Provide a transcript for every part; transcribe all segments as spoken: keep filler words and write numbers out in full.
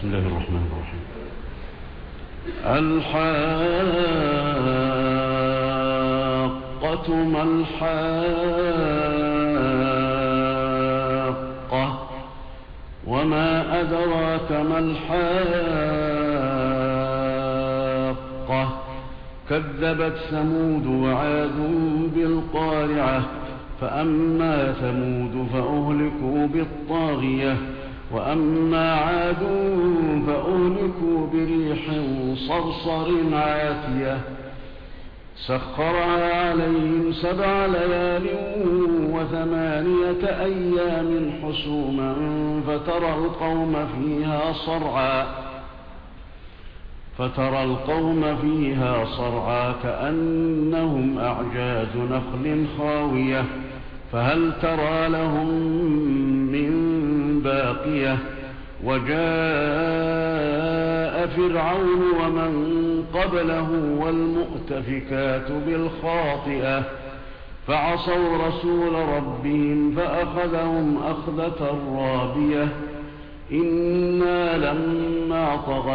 بسم الله الرحمن الرحيم. الحاقة ما الحاقة وما أدراك ما الحاقة كذبت ثمود وعاد بالقارعة فأما ثمود فأهلكوا بالطاغية وأما عاد فأهلكوا بريح صرصر عاتية سخرها عليهم سبع ليال وثمانية أيام حسوما فترى القوم فيها صرعا فترى القوم فيها صرعا كأنهم أعجاز نخل خاوية فهل ترى لهم من باقية وجاء فرعون ومن قبله والمؤتفكات بالخاطئة فعصوا رسول ربهم فأخذهم أخذة رابية إنا لما طغى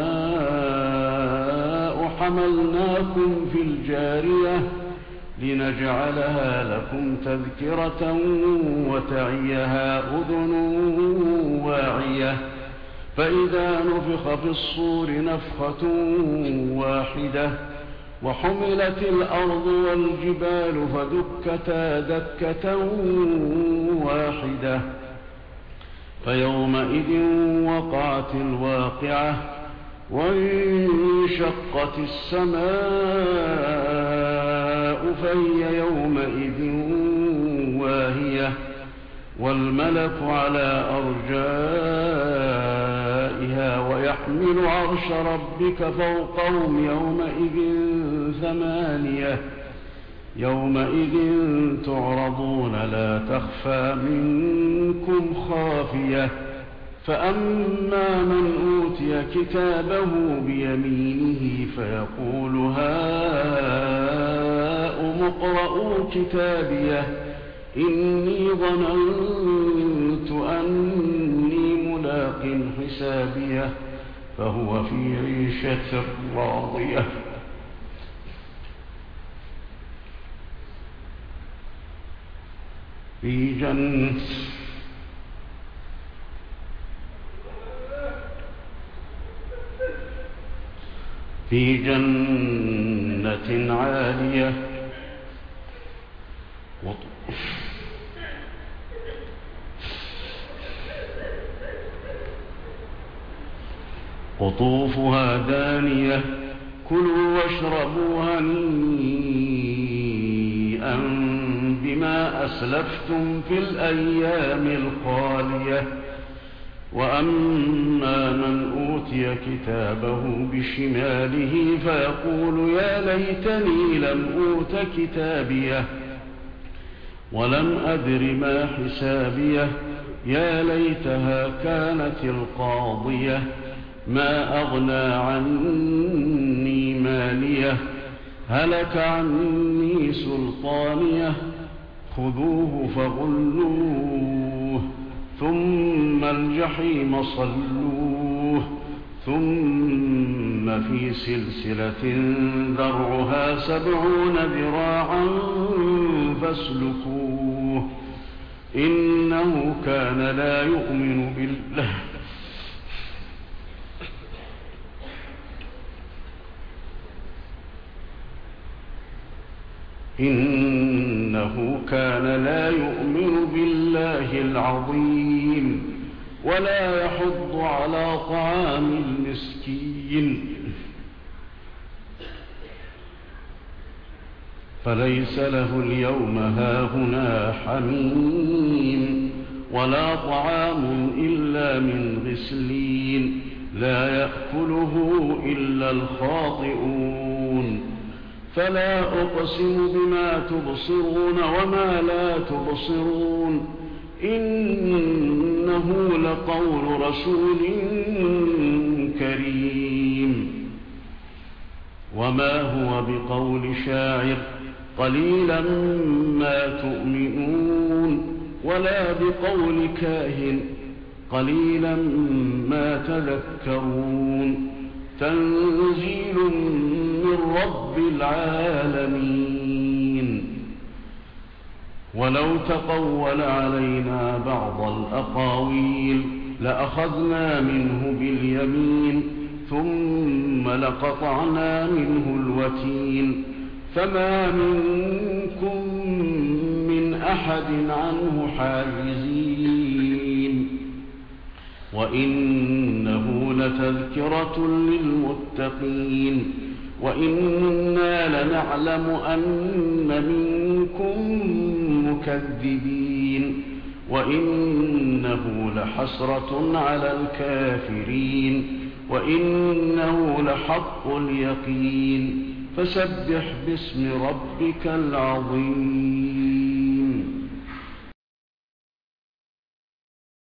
الماء حملناكم في الجارية لنجعلها لكم تذكرة وتعيها أذن واعية فإذا نفخ في الصور نفخة واحدة وحملت الأرض والجبال فدكتا دكة واحدة فيومئذ وقعت الواقعة وانشقت السماء فهي يومئذ واهية والملك على أرجائها ويحمل عرش ربك فوقهم يومئذ ثمانية يومئذ تعرضون لا تخفى منكم خافية فأما من أوتي كتابه بيمينه فيقول هاؤم اقرءوا كتابيه إني ظننت أني ملاق حسابيه فهو في عيشة راضية في جنة في جنة عالية قطوفها دانية كلوا واشربوا هنيئا بما أسلفتم في الأيام الخالية وأما من أوتي كتابه بشماله فيقول يا ليتني لم أوت كتابيه ولم أدر ما حسابيه يا ليتها كانت القاضية ما أغنى عني ماليه هلك عني سلطانيه خذوه فغلوه ثم الجحيم صلوه ثم في سلسلة ذرعها سبعون ذراعا فاسلكوه إنه كان لا يؤمن بالله إنه كان لا يؤمن بالله العظيم ولا يحض على طعام المسكين فليس له اليوم هاهنا حميم ولا طعام إلا من غسلين لا يأكله إلا الخاطئون فلا أقسم بما تبصرون وما لا تبصرون إنه لقول رسول كريم وما هو بقول شاعر قليلا ما تؤمنون ولا بقول كاهن قليلا ما تذكرون تنزيل من رب العالمين ولو تقول علينا بعض الأقاويل لأخذنا منه باليمين ثم لقطعنا منه الوتين فما منكم من أحد عنه حاجزين وإنه لتذكرة للمتقين وإنا لنعلم أن منكم مكذبين وإنه لحسرة على الكافرين وإنه لحق اليقين فسبح باسم ربك العظيم